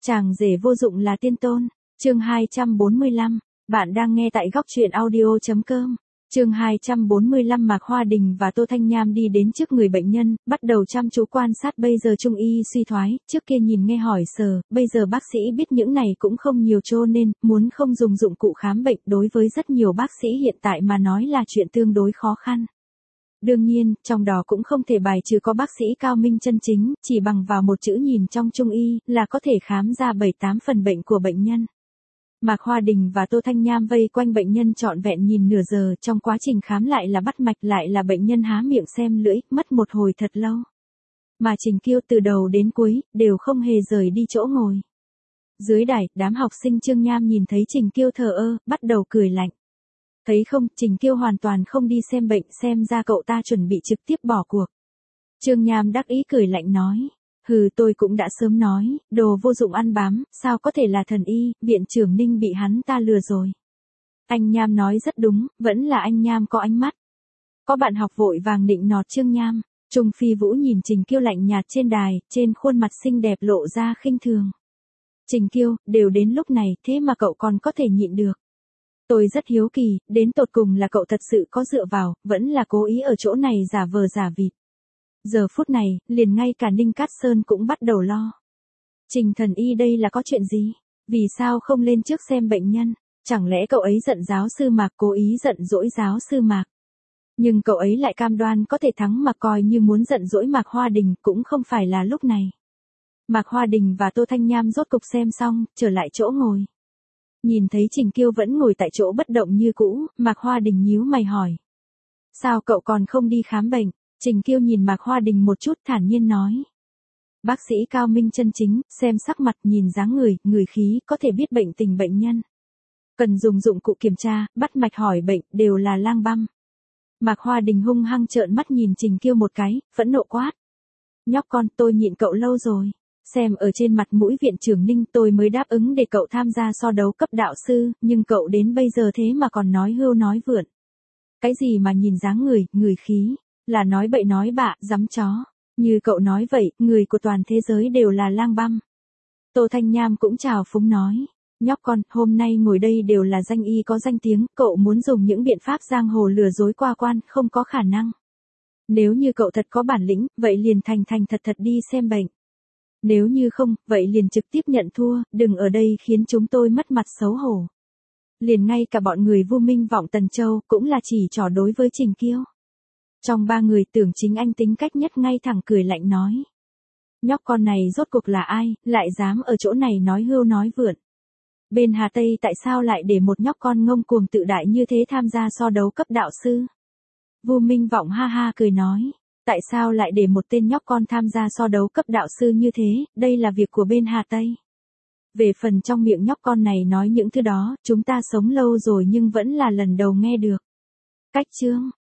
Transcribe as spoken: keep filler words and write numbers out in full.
Chàng rể vô dụng là tiên tôn. Chương hai trăm bốn mươi lăm. Bạn đang nghe tại góc truyện audio chấm com. Chương hai trăm bốn mươi lăm. Mạc Hoa Đình và Tô Thanh Nham đi đến trước người bệnh nhân, bắt đầu chăm chú quan sát. Bây giờ trung y suy thoái, trước kia nhìn nghe hỏi sờ, bây giờ bác sĩ biết những này cũng không nhiều, cho nên muốn không dùng dụng cụ khám bệnh đối với rất nhiều bác sĩ hiện tại mà nói là chuyện tương đối khó khăn. Đương nhiên, trong đó cũng không thể bài trừ có bác sĩ cao minh chân chính, chỉ bằng vào một chữ nhìn trong trung y là có thể khám ra bảy tám phần bệnh của bệnh nhân. Mạc Hoa Đình và Tô Thanh Nham vây quanh bệnh nhân trọn vẹn nhìn nửa giờ, trong quá trình khám lại là bắt mạch, lại là bệnh nhân há miệng xem lưỡi, mất một hồi thật lâu. Mà Trình Kiêu từ đầu đến cuối, đều không hề rời đi chỗ ngồi. Dưới đài, đám học sinh Trương Nham nhìn thấy Trình Kiêu thờ ơ, bắt đầu cười lạnh. Thấy không, Trình Kiêu hoàn toàn không đi xem bệnh, xem ra cậu ta chuẩn bị trực tiếp bỏ cuộc. Trương Nham đắc ý cười lạnh nói. Hừ, tôi cũng đã sớm nói, đồ vô dụng ăn bám, sao có thể là thần y, viện trưởng Ninh bị hắn ta lừa rồi. Anh Nham nói rất đúng, vẫn là anh Nham có ánh mắt. Có bạn học vội vàng nịnh nọt Trương Nham. Trung Phi Vũ nhìn Trình Kiêu lạnh nhạt trên đài, trên khuôn mặt xinh đẹp lộ ra khinh thường. Trình Kiêu, đều đến lúc này, thế mà cậu còn có thể nhịn được. Tôi rất hiếu kỳ, đến tột cùng là cậu thật sự có dựa vào, vẫn là cố ý ở chỗ này giả vờ giả vịt. Giờ phút này, liền ngay cả Ninh Cát Sơn cũng bắt đầu lo. Trình thần y đây là có chuyện gì? Vì sao không lên trước xem bệnh nhân? Chẳng lẽ cậu ấy giận giáo sư Mạc, cố ý giận dỗi giáo sư Mạc? Nhưng cậu ấy lại cam đoan có thể thắng mà coi như muốn giận dỗi Mạc Hoa Đình, cũng không phải là lúc này. Mạc Hoa Đình và Tô Thanh Nham rốt cục xem xong, trở lại chỗ ngồi. Nhìn thấy Trình Kiêu vẫn ngồi tại chỗ bất động như cũ, Mạc Hoa Đình nhíu mày hỏi. Sao cậu còn không đi khám bệnh? Trình Kiêu nhìn Mạc Hoa Đình một chút, thản nhiên nói. Bác sĩ cao minh chân chính, xem sắc mặt, nhìn dáng người, người khí, có thể biết bệnh tình bệnh nhân. Cần dùng dụng cụ kiểm tra, bắt mạch hỏi bệnh, đều là lang băm. Mạc Hoa Đình hung hăng trợn mắt nhìn Trình Kiêu một cái, phẫn nộ quát. Nhóc con, tôi nhịn cậu lâu rồi. Xem ở trên mặt mũi viện trưởng Ninh, tôi mới đáp ứng để cậu tham gia so đấu cấp đạo sư, nhưng cậu đến bây giờ thế mà còn nói hưu nói vượn. Cái gì mà nhìn dáng người, người khí, là nói bậy nói bạ, dắm chó. Như cậu nói vậy, người của toàn thế giới đều là lang băm. Tô Thanh Nham cũng chào phúng nói. Nhóc con, hôm nay ngồi đây đều là danh y có danh tiếng, cậu muốn dùng những biện pháp giang hồ lừa dối qua quan, không có khả năng. Nếu như cậu thật có bản lĩnh, vậy liền thành thành thật thật đi xem bệnh. Nếu như không, vậy liền trực tiếp nhận thua, đừng ở đây khiến chúng tôi mất mặt xấu hổ. Liền ngay cả bọn người Vu Minh Vọng Tần Châu cũng là chỉ trò đối với Trình Kiêu. Trong ba người Tưởng Chính Anh tính cách nhất ngay thẳng cười lạnh nói. Nhóc con này rốt cuộc là ai, lại dám ở chỗ này nói hưu nói vượn. Bên Hà Tây tại sao lại để một nhóc con ngông cuồng tự đại như thế tham gia so đấu cấp đạo sư? Vu Minh Vọng ha ha cười nói. Tại sao lại để một tên nhóc con tham gia so đấu cấp đạo sư như thế, đây là việc của bên Hà Tây. Về phần trong miệng nhóc con này nói những thứ đó, chúng ta sống lâu rồi nhưng vẫn là lần đầu nghe được. Cách chương,